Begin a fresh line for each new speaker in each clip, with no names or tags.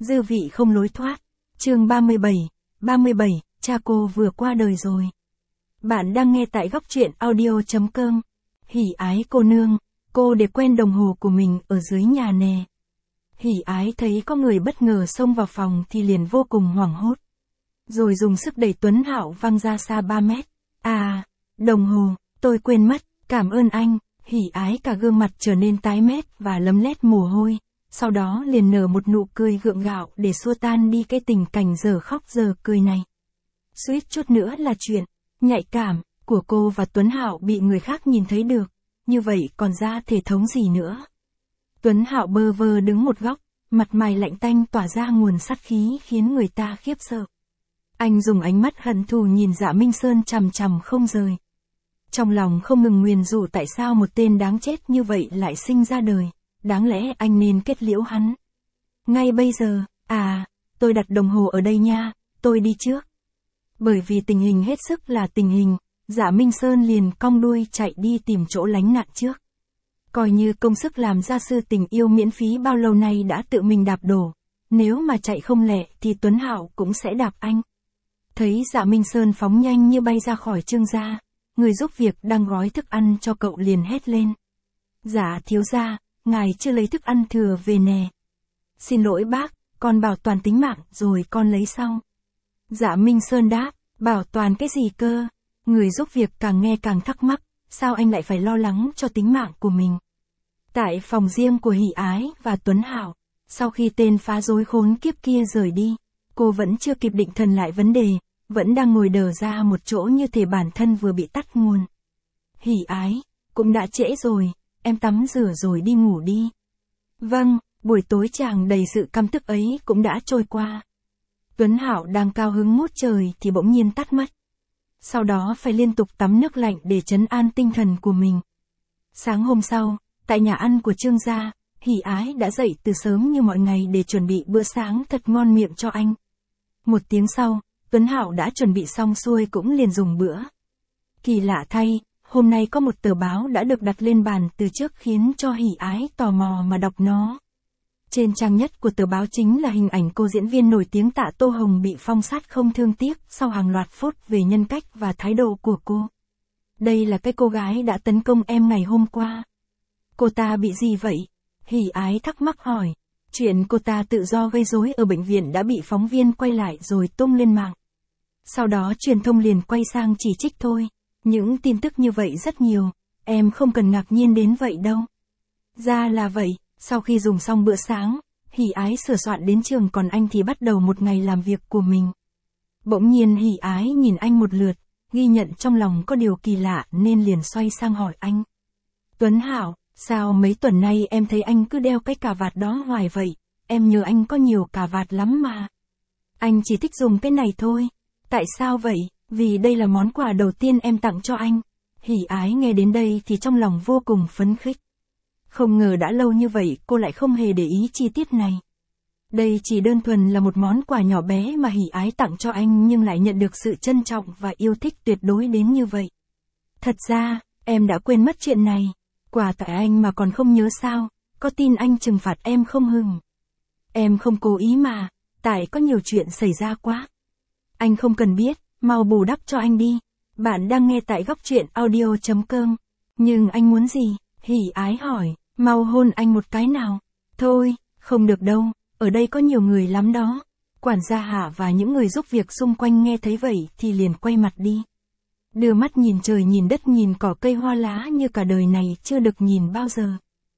Dư vị không lối thoát. Chương 37, cha cô vừa qua đời rồi. Bạn đang nghe tại góc truyện audio.com. Hỉ Ái cô nương, cô để quen đồng hồ của mình ở dưới nhà nè. Hỉ Ái thấy có người bất ngờ xông vào phòng thì liền vô cùng hoảng hốt. Rồi dùng sức đẩy Tuấn Hạo văng ra xa 3 mét. À, đồng hồ, tôi quên mất, cảm ơn anh. Hỉ Ái cả gương mặt trở nên tái mét và lấm lét mồ hôi. Sau đó liền nở một nụ cười gượng gạo để xua tan đi cái tình cảnh giờ khóc giờ cười này. Suýt chút nữa là chuyện nhạy cảm của cô và Tuấn Hạo bị người khác nhìn thấy được, như vậy còn ra thể thống gì nữa. Tuấn Hạo bơ vơ đứng một góc, mặt mày lạnh tanh tỏa ra nguồn sát khí khiến người ta khiếp sợ. Anh dùng ánh mắt hận thù nhìn Dạ Minh Sơn chằm chằm không rời. Trong lòng không ngừng nguyền rủa tại sao một tên đáng chết như vậy lại sinh ra đời. Đáng lẽ anh nên kết liễu hắn. Ngay bây giờ, tôi đặt đồng hồ ở đây nha, tôi đi trước. Bởi vì tình hình hết sức là tình hình, Dạ Minh Sơn liền cong đuôi chạy đi tìm chỗ lánh nạn trước. Coi như công sức làm gia sư tình yêu miễn phí bao lâu nay đã tự mình đạp đổ. Nếu mà chạy không lẹ thì Tuấn Hạo cũng sẽ đạp anh. Thấy Dạ Minh Sơn phóng nhanh như bay ra khỏi Trương gia, người giúp việc đang gói thức ăn cho cậu liền hét lên. Dạ thiếu gia, ngài chưa lấy thức ăn thừa về nè. Xin lỗi bác, con bảo toàn tính mạng rồi con lấy sau. Dạ Minh Sơn đáp, bảo toàn cái gì cơ? Người giúp việc càng nghe càng thắc mắc, sao anh lại phải lo lắng cho tính mạng của mình? Tại phòng riêng của Hỉ Ái và Tuấn Hạo, sau khi tên phá rối khốn kiếp kia rời đi, cô vẫn chưa kịp định thần lại vấn đề, vẫn đang ngồi đờ ra một chỗ như thể bản thân vừa bị tắt nguồn. Hỉ Ái, cũng đã trễ rồi, em tắm rửa rồi đi ngủ đi. Vâng, buổi tối chàng đầy sự căm tức ấy cũng đã trôi qua. Tuấn Hạo đang cao hứng ngút trời thì bỗng nhiên tắt mất. Sau đó phải liên tục tắm nước lạnh để trấn an tinh thần của mình. Sáng hôm sau, tại nhà ăn của Trương gia, Hỉ Ái đã dậy từ sớm như mọi ngày để chuẩn bị bữa sáng thật ngon miệng cho anh. Một tiếng sau, Tuấn Hạo đã chuẩn bị xong xuôi cũng liền dùng bữa. Kỳ lạ thay, hôm nay có một tờ báo đã được đặt lên bàn từ trước khiến cho Hỉ Ái tò mò mà đọc nó. Trên trang nhất của tờ báo chính là hình ảnh cô diễn viên nổi tiếng Tạ Tô Hồng bị phong sát không thương tiếc sau hàng loạt phốt về nhân cách và thái độ của cô. Đây là cái cô gái đã tấn công em ngày hôm qua. Cô ta bị gì vậy? Hỉ Ái thắc mắc hỏi. Chuyện cô ta tự do gây rối ở bệnh viện đã bị phóng viên quay lại rồi tung lên mạng. Sau đó truyền thông liền quay sang chỉ trích thôi. Những tin tức như vậy rất nhiều, em không cần ngạc nhiên đến vậy đâu. Ra là vậy, sau khi dùng xong bữa sáng, Hỉ Ái sửa soạn đến trường còn anh thì bắt đầu một ngày làm việc của mình. Bỗng nhiên Hỉ Ái nhìn anh một lượt, ghi nhận trong lòng có điều kỳ lạ nên liền xoay sang hỏi anh. Tuấn Hạo, sao mấy tuần nay em thấy anh cứ đeo cái cà vạt đó hoài vậy, em nhớ anh có nhiều cà vạt lắm mà. Anh chỉ thích dùng cái này thôi. Tại sao vậy? Vì đây là món quà đầu tiên em tặng cho anh. Hỉ Ái nghe đến đây thì trong lòng vô cùng phấn khích. Không ngờ đã lâu như vậy cô lại không hề để ý chi tiết này. Đây chỉ đơn thuần là một món quà nhỏ bé mà Hỉ Ái tặng cho anh nhưng lại nhận được sự trân trọng và yêu thích tuyệt đối đến như vậy. Thật ra, em đã quên mất chuyện này. Quà tại anh mà còn không nhớ sao, có tin anh trừng phạt em không hừng? Em không cố ý mà, tại có nhiều chuyện xảy ra quá. Anh không cần biết, mau bù đắp cho anh đi. Bạn đang nghe tại góc truyện audio.com. Nhưng anh muốn gì? Hỉ Ái hỏi, mau hôn anh một cái nào. Thôi, không được đâu, ở đây có nhiều người lắm đó. Quản gia Hạ và những người giúp việc xung quanh nghe thấy vậy thì liền quay mặt đi. Đưa mắt nhìn trời nhìn đất nhìn cỏ cây hoa lá như cả đời này chưa được nhìn bao giờ.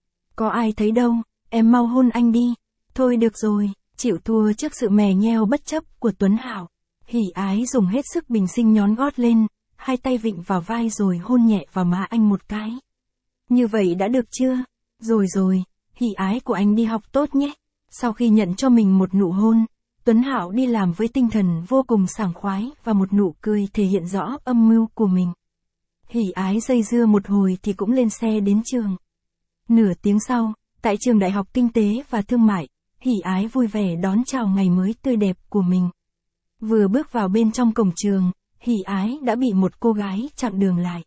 Có ai thấy đâu, em mau hôn anh đi. Thôi được rồi, chịu thua trước sự mè nheo bất chấp của Tuấn Hạo. Hỉ Ái dùng hết sức bình sinh nhón gót lên, hai tay vịn vào vai rồi hôn nhẹ vào má anh một cái. Như vậy đã được chưa? Rồi, Hỉ Ái của anh đi học tốt nhé. Sau khi nhận cho mình một nụ hôn, Tuấn Hạo đi làm với tinh thần vô cùng sảng khoái và một nụ cười thể hiện rõ âm mưu của mình. Hỉ Ái dây dưa một hồi thì cũng lên xe đến trường. Nửa tiếng sau, tại trường Đại học Kinh tế và Thương mại, Hỉ Ái vui vẻ đón chào ngày mới tươi đẹp của mình. Vừa bước vào bên trong cổng trường, Hỉ Ái đã bị một cô gái chặn đường lại.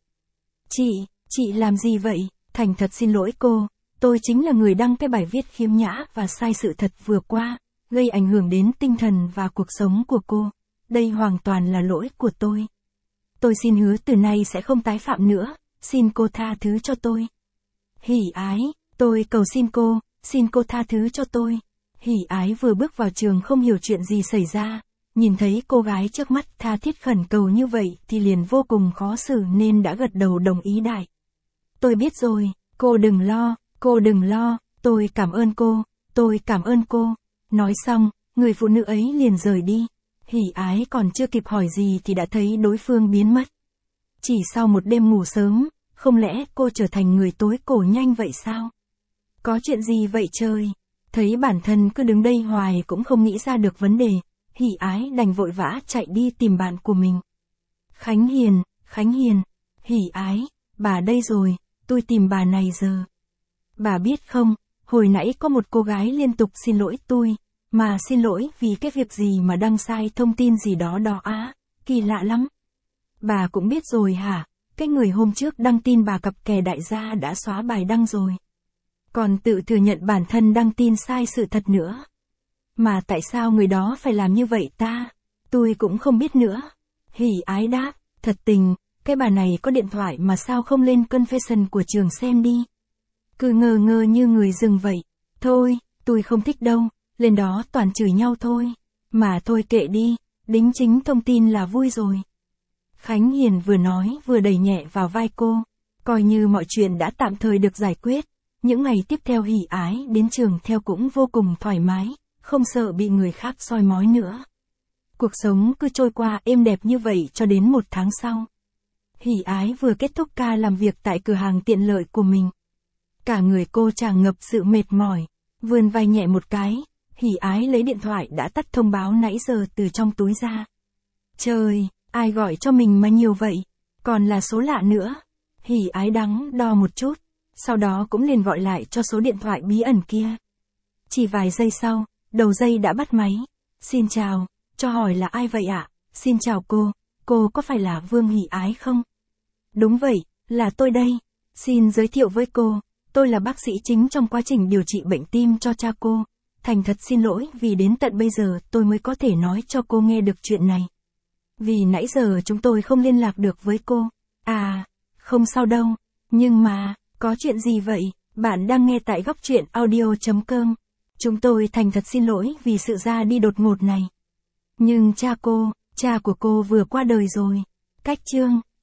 Chị làm gì vậy? Thành thật xin lỗi cô, tôi chính là người đăng cái bài viết khiếm nhã và sai sự thật vừa qua. gây ảnh hưởng đến tinh thần và cuộc sống của cô. Đây hoàn toàn là lỗi của tôi. Tôi xin hứa từ nay sẽ không tái phạm nữa, xin cô tha thứ cho tôi. Hỷ Ái, tôi cầu xin cô tha thứ cho tôi. Hỷ Ái vừa bước vào trường không hiểu chuyện gì xảy ra, nhìn thấy cô gái trước mắt tha thiết khẩn cầu như vậy thì liền vô cùng khó xử nên đã gật đầu đồng ý đại. Tôi biết rồi, cô đừng lo, tôi cảm ơn cô. Nói xong, người phụ nữ ấy liền rời đi. Hỷ Ái còn chưa kịp hỏi gì thì đã thấy đối phương biến mất. Chỉ sau một đêm ngủ sớm, không lẽ cô trở thành người tối cổ nhanh vậy sao? Có chuyện gì vậy trời? Thấy bản thân cứ đứng đây hoài cũng không nghĩ ra được vấn đề, Hỷ Ái đành vội vã chạy đi tìm bạn của mình. Khánh Hiền, Hỷ Ái, bà đây rồi, tôi tìm bà này giờ. Bà biết không, hồi nãy có một cô gái liên tục xin lỗi tôi, mà xin lỗi vì cái việc gì mà đăng sai thông tin gì đó á, kỳ lạ lắm. Bà cũng biết rồi hả, cái người hôm trước đăng tin bà cặp kè đại gia đã xóa bài đăng rồi. Còn tự thừa nhận bản thân đăng tin sai sự thật nữa. Mà tại sao người đó phải làm như vậy ta? Tôi cũng không biết nữa. Hỷ Ái đáp, thật tình, cái bà này có điện thoại mà sao không lên confession của trường xem đi. Cứ ngơ ngơ như người rừng vậy. Thôi, tôi không thích đâu, lên đó toàn chửi nhau thôi. Mà thôi kệ đi, đính chính thông tin là vui rồi. Khánh Hiền vừa nói vừa đẩy nhẹ vào vai cô, coi như mọi chuyện đã tạm thời được giải quyết. Những ngày tiếp theo Hỷ Ái đến trường theo cũng vô cùng thoải mái, không sợ bị người khác soi mói nữa. Cuộc sống cứ trôi qua êm đẹp như vậy cho đến 1 tháng sau. Hỷ Ái vừa kết thúc ca làm việc tại cửa hàng tiện lợi của mình. Cả người cô tràn ngập sự mệt mỏi, vươn vai nhẹ một cái, Hỷ Ái lấy điện thoại đã tắt thông báo nãy giờ từ trong túi ra. Trời, ai gọi cho mình mà nhiều vậy, còn là số lạ nữa. Hỷ Ái đắn đo một chút, sau đó cũng liền gọi lại cho số điện thoại bí ẩn kia. Chỉ vài giây sau, đầu dây đã bắt máy. Xin chào, cho hỏi là ai vậy ạ? Xin chào cô có phải là Vương Hỷ Ái không? Đúng vậy, là tôi đây. Xin giới thiệu với cô, tôi là bác sĩ chính trong quá trình điều trị bệnh tim cho cha cô. Thành thật xin lỗi vì đến tận bây giờ tôi mới có thể nói cho cô nghe được chuyện này. Vì nãy giờ chúng tôi không liên lạc được với cô. À, không sao đâu, nhưng mà, có chuyện gì vậy? Bạn đang nghe tại góc truyện audio.com. Chúng tôi thành thật xin lỗi vì sự ra đi đột ngột này. Nhưng cha của cô vừa qua đời rồi. Cách chương